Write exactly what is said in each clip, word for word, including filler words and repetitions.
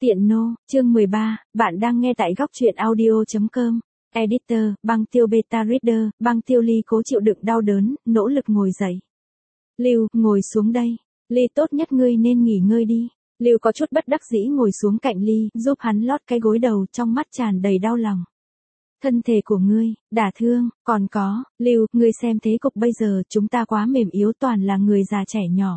Tiện nô, chương mười ba, bạn đang nghe tại góc truyện audio chấm com. Editor, băng tiêu beta reader, băng tiêu Ly cố chịu đựng đau đớn, nỗ lực ngồi dậy. Lưu, ngồi xuống đây. Ly tốt nhất ngươi nên nghỉ ngơi đi. Lưu có chút bất đắc dĩ ngồi xuống cạnh Ly, giúp hắn lót cái gối đầu, trong mắt tràn đầy đau lòng. Thân thể của ngươi, đả thương, còn có, Lưu, ngươi xem thế cục bây giờ, chúng ta quá mềm yếu, toàn là người già trẻ nhỏ.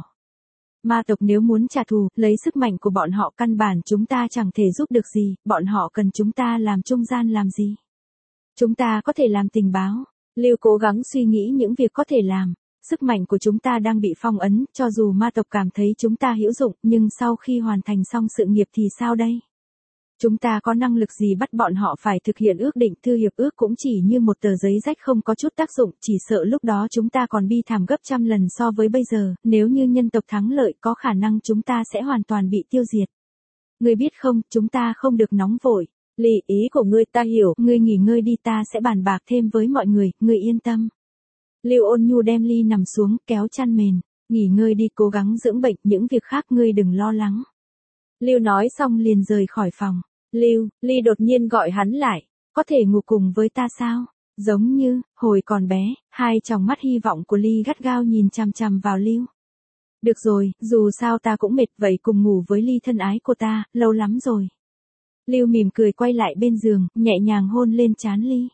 Ma tộc nếu muốn trả thù, lấy sức mạnh của bọn họ căn bản chúng ta chẳng thể giúp được gì, bọn họ cần chúng ta làm trung gian làm gì? Chúng ta có thể làm tình báo. Lưu cố gắng suy nghĩ những việc có thể làm. Sức mạnh của chúng ta đang bị phong ấn, cho dù ma tộc cảm thấy chúng ta hữu dụng, nhưng sau khi hoàn thành xong sự nghiệp thì sao đây? Chúng ta có năng lực gì bắt bọn họ phải thực hiện ước định, thư hiệp ước cũng chỉ như một tờ giấy rách không có chút tác dụng, chỉ sợ lúc đó chúng ta còn bi thảm gấp trăm lần so với bây giờ, nếu như nhân tộc thắng lợi có khả năng chúng ta sẽ hoàn toàn bị tiêu diệt. Ngươi biết không, chúng ta không được nóng vội. Lý, ý của ngươi ta hiểu, ngươi nghỉ ngơi đi, ta sẽ bàn bạc thêm với mọi người, ngươi yên tâm. Lưu ôn nhu đem Ly nằm xuống, kéo chăn mền, nghỉ ngơi đi, cố gắng dưỡng bệnh, những việc khác ngươi đừng lo lắng. Lưu nói xong liền rời khỏi phòng. Lưu, Ly đột nhiên gọi hắn lại, có thể ngủ cùng với ta sao? Giống như, hồi còn bé, hai tròng mắt hy vọng của Ly gắt gao nhìn chằm chằm vào Lưu. Được rồi, dù sao ta cũng mệt, vậy cùng ngủ với Ly thân ái của ta, lâu lắm rồi. Lưu mỉm cười quay lại bên giường, nhẹ nhàng hôn lên trán Ly.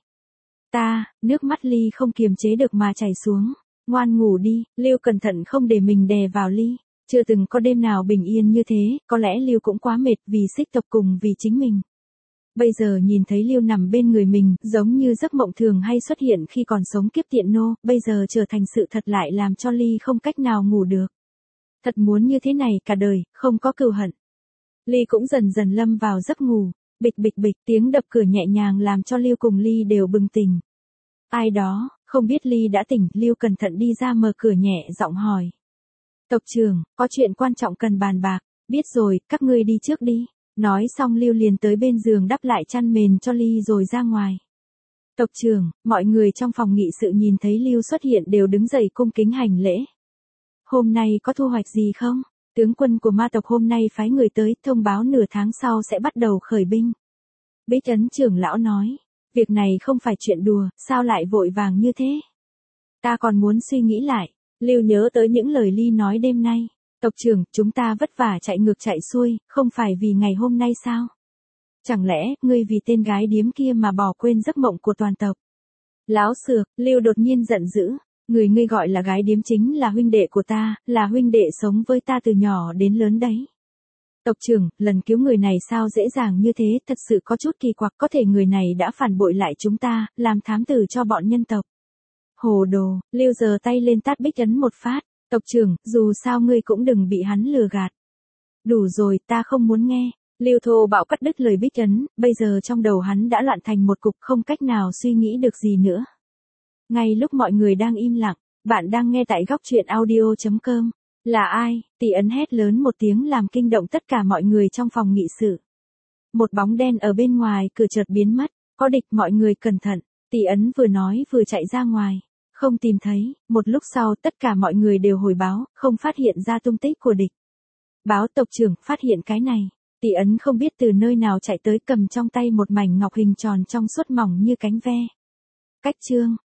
Ta, nước mắt Ly không kiềm chế được mà chảy xuống. Ngoan ngủ đi, Lưu cẩn thận không để mình đè vào Ly. Chưa từng có đêm nào bình yên như thế, có lẽ Lưu cũng quá mệt vì xích tộc cùng vì chính mình. Bây giờ nhìn thấy Lưu nằm bên người mình, giống như giấc mộng thường hay xuất hiện khi còn sống kiếp tiện nô, bây giờ trở thành sự thật lại làm cho Ly không cách nào ngủ được. Thật muốn như thế này cả đời, không có cừu hận. Ly cũng dần dần lâm vào giấc ngủ, bịch bịch bịch, tiếng đập cửa nhẹ nhàng làm cho Lưu cùng Ly đều bừng tỉnh. Ai đó, không biết Ly đã tỉnh, Lưu cẩn thận đi ra mở cửa nhẹ giọng hỏi. Tộc trưởng, có chuyện quan trọng cần bàn bạc, biết rồi, các ngươi đi trước đi. Nói xong Lưu liền tới bên giường đắp lại chăn mền cho Ly rồi ra ngoài. Tộc trưởng, mọi người trong phòng nghị sự nhìn thấy Lưu xuất hiện đều đứng dậy cung kính hành lễ. Hôm nay có thu hoạch gì không? Tướng quân của ma tộc hôm nay phái người tới, thông báo nửa tháng sau sẽ bắt đầu khởi binh. Bích Ấn trưởng lão nói, việc này không phải chuyện đùa, sao lại vội vàng như thế? Ta còn muốn suy nghĩ lại. Lưu nhớ tới những lời Ly nói đêm nay. Tộc trưởng, chúng ta vất vả chạy ngược chạy xuôi, không phải vì ngày hôm nay sao? Chẳng lẽ, ngươi vì tên gái điếm kia mà bỏ quên giấc mộng của toàn tộc? Láo xược, Lưu đột nhiên giận dữ. Người ngươi gọi là gái điếm chính là huynh đệ của ta, là huynh đệ sống với ta từ nhỏ đến lớn đấy. Tộc trưởng, lần cứu người này sao dễ dàng như thế, thật sự có chút kỳ quặc, có thể người này đã phản bội lại chúng ta, làm thám tử cho bọn nhân tộc. Hồ đồ, Lưu giơ tay lên tát Bích Ấn một phát, tộc trưởng, dù sao ngươi cũng đừng bị hắn lừa gạt. Đủ rồi, ta không muốn nghe. Lưu thô bạo cắt đứt lời Bích Ấn, bây giờ trong đầu hắn đã loạn thành một cục, không cách nào suy nghĩ được gì nữa. Ngay lúc mọi người đang im lặng, bạn đang nghe tại góc truyện audio chấm com. Là ai? Tỷ Ấn hét lớn một tiếng làm kinh động tất cả mọi người trong phòng nghị sự. Một bóng đen ở bên ngoài cửa chợt biến mất, có địch, mọi người cẩn thận. Tỷ Ấn vừa nói vừa chạy ra ngoài. Không tìm thấy, một lúc sau tất cả mọi người đều hồi báo, không phát hiện ra tung tích của địch. Báo tộc trưởng, phát hiện cái này. Tỷ Ấn không biết từ nơi nào chạy tới cầm trong tay một mảnh ngọc hình tròn trong suốt mỏng như cánh ve. Cách chương,